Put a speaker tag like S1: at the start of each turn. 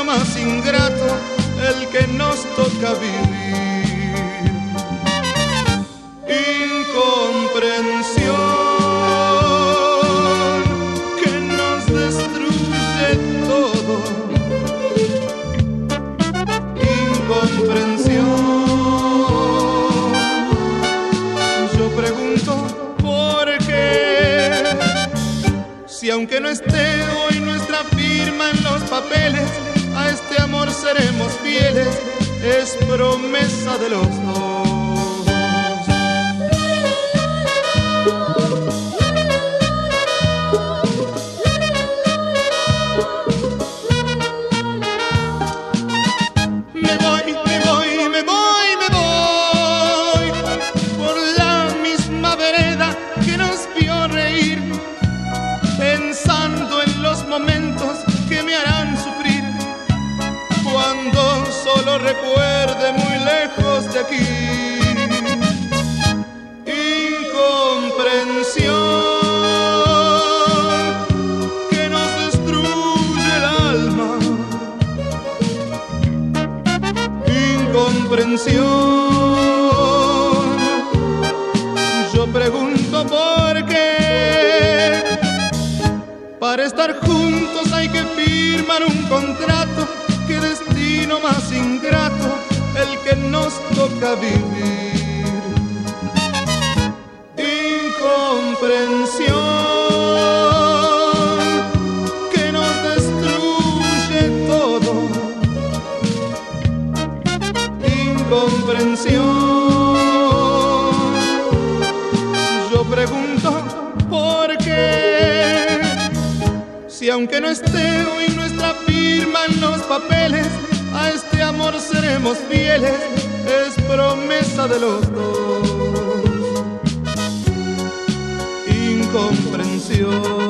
S1: más ingrato el que nos toca vivir. Incomprensión que nos destruye todo. Incomprensión. Yo pregunto por qué, si aunque no esté hoy nuestra firma en los papeles, a este amor seremos fieles, es promesa de los dos. Me voy por la misma vereda que nos vio reír, pensando en los momentos que me harán sufrir, cuando solo recuerde muy lejos de aquí. Incomprensión que nos destruye el alma. Incomprensión. Yo pregunto por qué. Para estar juntos hay que firmar un contrato. Qué destino más ingrato el que nos toca vivir. Incomprensión que nos destruye todo. Incomprensión. Yo pregunto por qué, si aunque no esté hoy nuestra firma en los papeles, a este amor seremos fieles, es promesa de los dos. Incomprensión.